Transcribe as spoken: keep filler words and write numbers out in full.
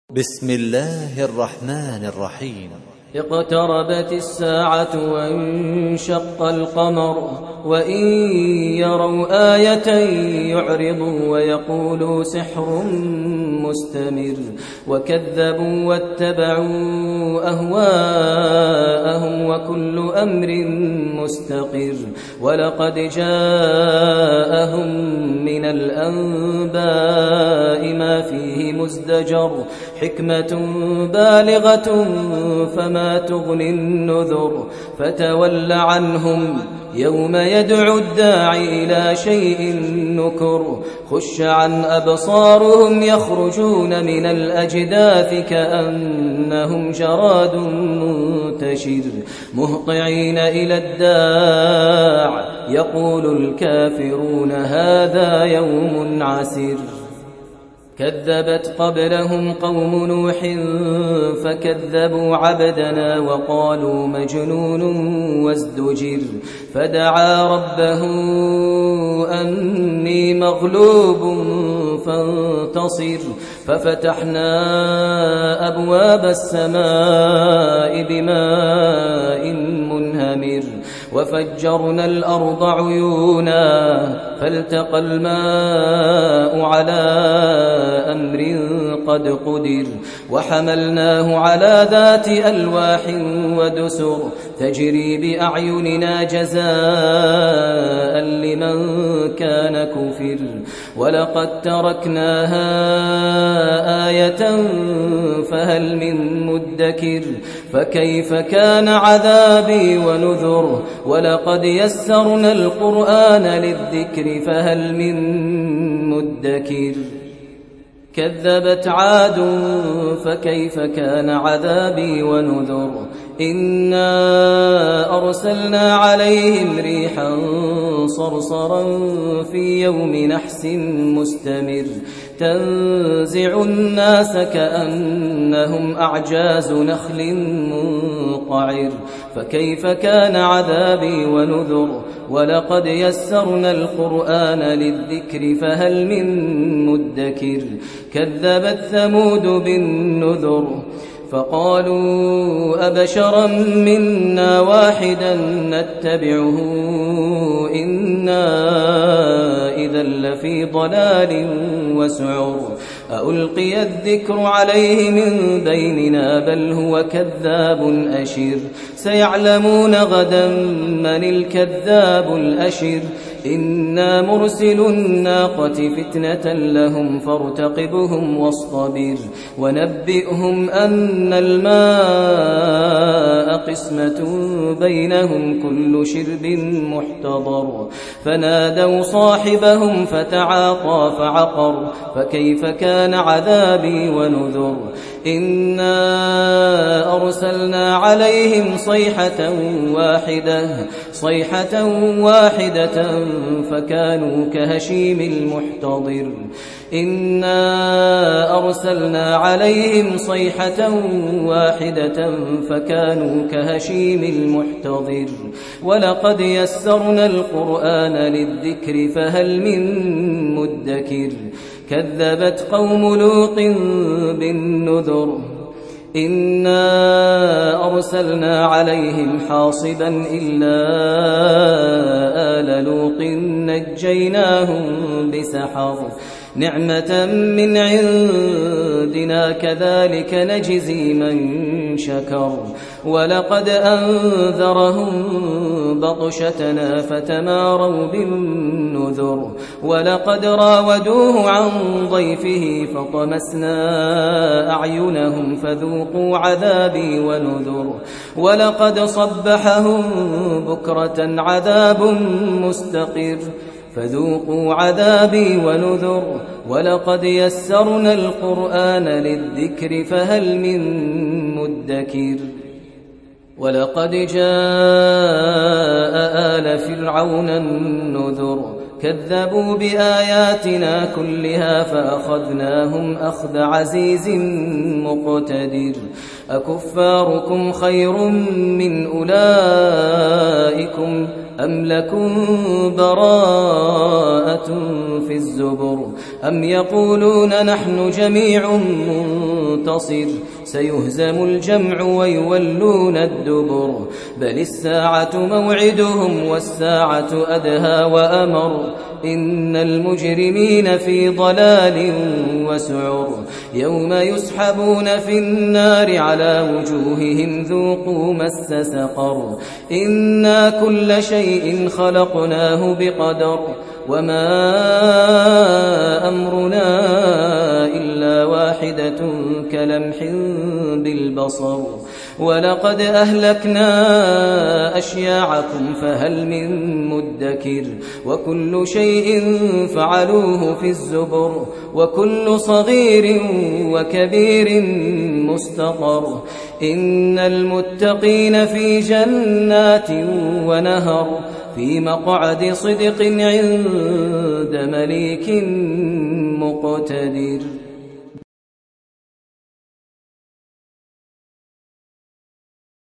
بسم الله الرحمن الرحيم. اقتربت الساعة وانشق القمر وإن يروا آية يعرضوا ويقولوا سحر مستمر وكذبوا واتبعوا أهواءهم وكل أمر مستقر ولقد جاءهم من الأنباء ما فيه مزدجر حكمة بالغة فما تغني النذر فتول عنهم يوم يدعو الداعي إلى شيء نكر خش عن أبصارهم يخرجون من الأجداث كأنهم جراد منتشر مهطعين إلى الداع يقول الكافرون هذا يوم عسر كذبت قبلهم قوم نوح فكذبوا عبدنا وقالوا مجنون وازدجر فدعا ربه أني مغلوب فانتصر ففتحنا أبواب السماء بماء منهمر وفجرنا الأرض عيونا فالتقى الماء على أمر قد قدر وحملناه على ذات ألواح ودسر تجري بأعيننا جزاء لمن كان كفر ولقد تركناها آية فهل من مدكر فكيف كان عذابي ونذر ولقد يسرنا القرآن للذكر فهل من مدكر كذبت عاد فكيف كان عذابي ونذر إنا أرسلنا عليهم ريحا صرصرا في يوم نحس مستمر تنزع الناس كأنهم أعجاز نخل منقعر فكيف كان عذابي ونذر ولقد يسرنا القرآن للذكر فهل من مدكر كذبت ثمود بالنذر فقالوا أبشرا منا واحدا نتبعه إنا إذا لفي ضلال وسعر ألقي الذكر عليه من بيننا بل هو كذاب أشر سيعلمون غدا من الكذاب الأشر إنا مرسل الناقة فتنة لهم فارتقبهم واصطبر ونبئهم أن الماء قسمة بينهم كل شرب محتضر فنادوا صاحبهم فتعاطى فعقر فكيف كان عذابي ونذر إنا أرسلنا عليهم صيحة واحدة صيحة واحدة فكانوا كهشيم المحتضر إنا أرسلنا عليهم صيحة واحدة فكانوا كهشيم المحتضر ولقد يسرنا القرآن للذكر فهل من مدكر كذبت قوم لوط بالنذر إنا أرسلنا عليهم حاصبا إلا آل لوط نجيناهم بسحر نعمة من عندنا كذلك نجزي من شكر ولقد أنذرهم بطشتنا فتماروا بالنذر ولقد راودوه عن ضيفه فطمسنا أعينهم فذوقوا عذابي ونذر ولقد صبحهم بكرة عذاب مستقر فذوقوا عذابي ونذر ولقد يسرنا القرآن للذكر فهل من مدكر ولقد جاء آل فرعون النذر كذبوا بآياتنا كلها فأخذناهم أخذ عزيز مقتدر أكفاركم خير من أولئكم أم لكم براءة في الزبر أم يقولون نحن جميع منتصر سيهزم الجمع ويولون الدبر بل الساعة موعدهم والساعة أدهى وأمر إن المجرمين في ضلال وسعر يوم يسحبون في النار على وجوههم ذوقوا مس سقر إنا كل شيء خلقناه بقدر وما أمرنا إلا واحدة كلمح بالبصر ولقد أهلكنا أشياعكم فهل من مدكر وكل شيء فعلوه في الزبر وكل صغير وكبير مستقر إن المتقين في جنات ونهر في مقعد صدق عند مليك مقتدر.